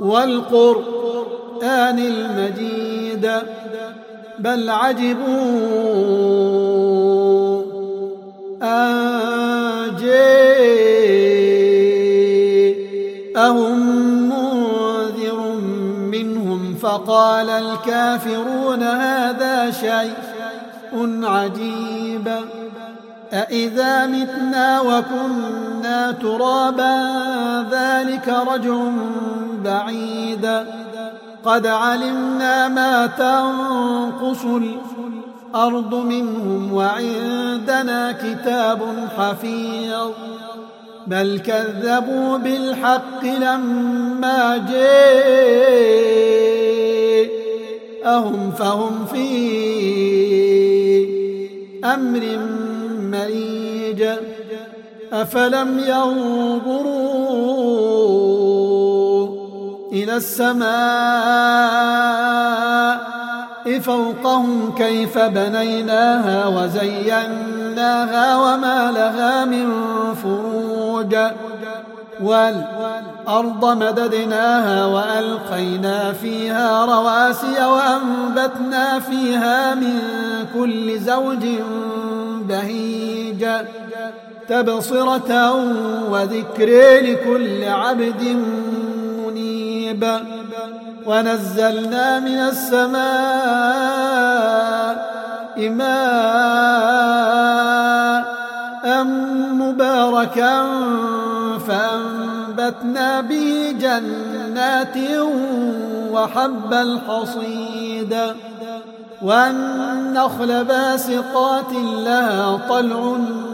والقرآن المجيد بل عجبوا أن جاءهم منذر منهم فقال الكافرون هذا شيء عجيب أإذا متنا وكنا ترابا ذلك رجع بعيد قد علمنا ما تنقص الأرض منهم وعندنا كتاب حفيظ بل كذبوا بالحق لما جاءهم فهم في أمر مريج أفلم ينظروا إلى السماء فوقهم كيف بنيناها وزيناها وما لها من فروج والأرض مددناها وألقينا فيها رواسي وأنبتنا فيها من كل زوج بهيج تبصرة وذكر لكل عبد منيب ونزلنا من السماء ماء مباركا فأنبتنا به جنات وحب الحصيد والنخل باسقات لها طلع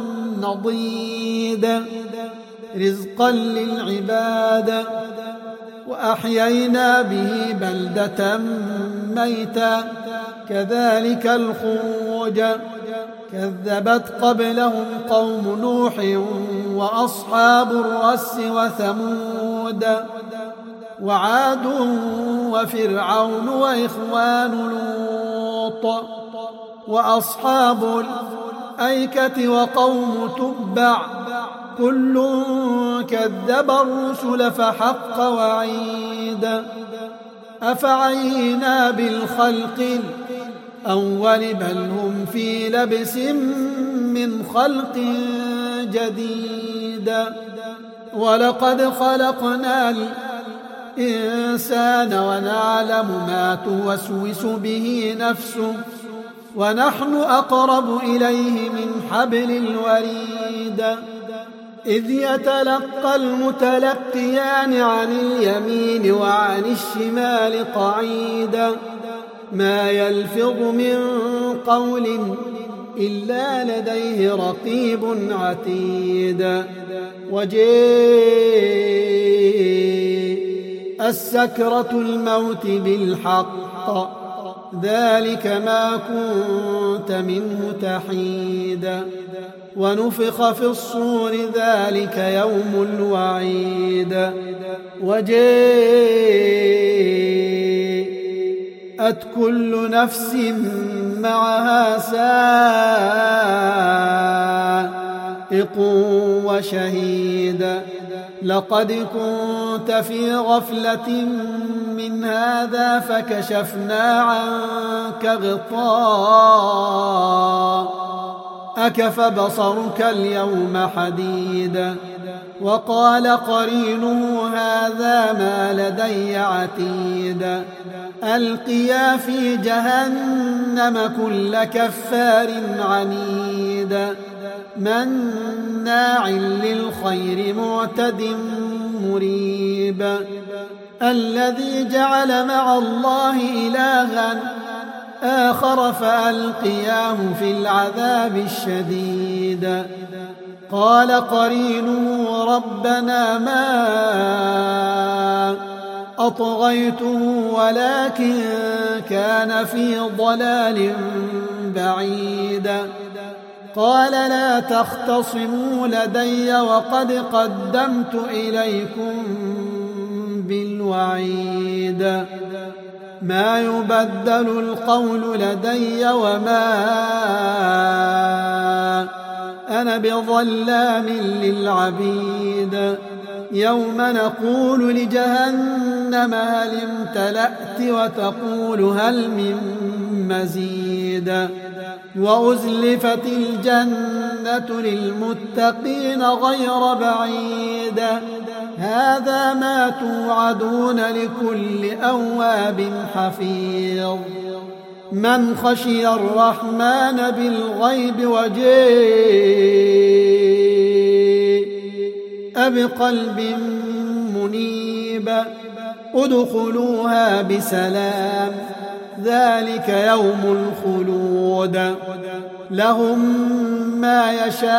نضيد رزقا للعباد وأحيينا به بلدة ميتا كذلك الخروج كذبت قبلهم قوم نوح وأصحاب الرس وثمود وعاد وفرعون وإخوان لوط وأصحاب الأيكة وقوم تبع كل كذب الرسل فحق وعيد أفعينا بالخلق الأول بل هم في لبس من خلق جديد ولقد خلقنا الإنسان ونعلم ما توسوس به نفسه ونحن أقرب إليه من حبل الوريد إذ يتلقى المتلقيان عن اليمين وعن الشمال قعيدا ما يلفظ من قول إلا لديه رقيب عتيد وجاءت سكرة الموت بالحق ذلك ما كنت منه تحيد ونفخ في الصور ذلك يوم الوعيد وجاءت كل نفس معها سائق وشهيد لقد كنت في غفلة من هذا فكشفنا عنك غطاءك فبصرك اليوم حديد وقال قرينه هذا ما لدي عتيد ألقيا في جهنم كل كفار عنيد مناع للخير معتد مريب الذي جعل مع الله إلها آخر فألقياه في العذاب الشديد قال قرينه ربنا ما أطغيته ولكن كان في ضلال بعيد قال لا تختصموا لدي وقد قدمت إليكم بالوعيد ما يبدل القول لدي وما أنا بظلام للعبيد يوم نقول لجهنم هل امتلأت وتقول هل من مزيد وأزلفت الجنة للمتقين غير بعيد هذا ما توعدون لكل أواب حفيظ من خشي الرحمن بالغيب وجاء بقلب منيب ادخلوها بسلام ذلك يوم الخلود لهم ما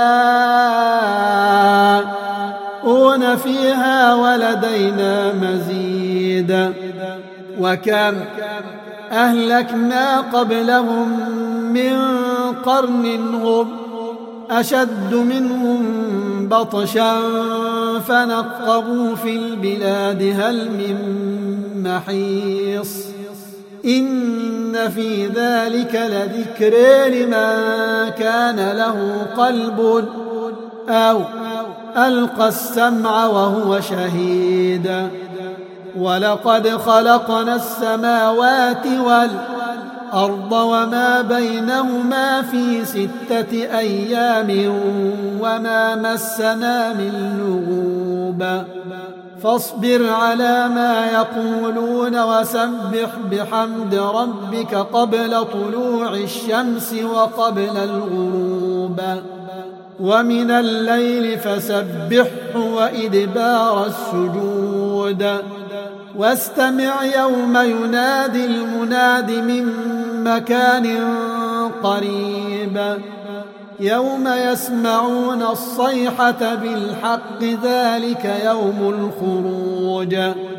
يشاءون فيها ولدينا مزيد وكم أهلكنا قبلهم من قرن هم أشد منهم بطشا فنقبوا في البلاد هل من محيص إن في ذلك لذكر لمن كان له قلب أو ألقى السمع وهو شهيد ولقد خلقنا السماوات والأرض وما بينهما في 6 أيام وما مسنا من لغوب فاصبر على ما يقولون وسبح بحمد ربك قبل طلوع الشمس وقبل الغروب ومن الليل فسبحه وإدبار السجود واستمع يوم ينادي المناد من مكان قريب يوم يسمعون الصيحة بالحق ذلك يوم الخروج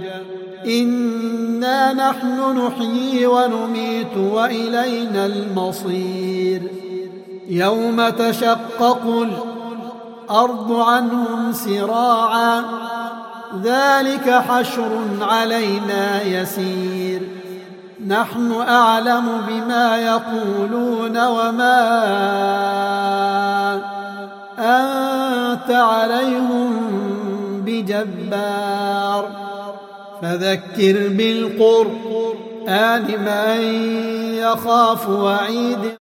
إنا نحن نحيي ونميت وإلينا المصير يوم تشقق الأرض عنهم سراعا ذلك حشر علينا يسير نحن أعلم بما يقولون وما أنت عليهم بجبار فذكر بالقرآن من يخاف وعيد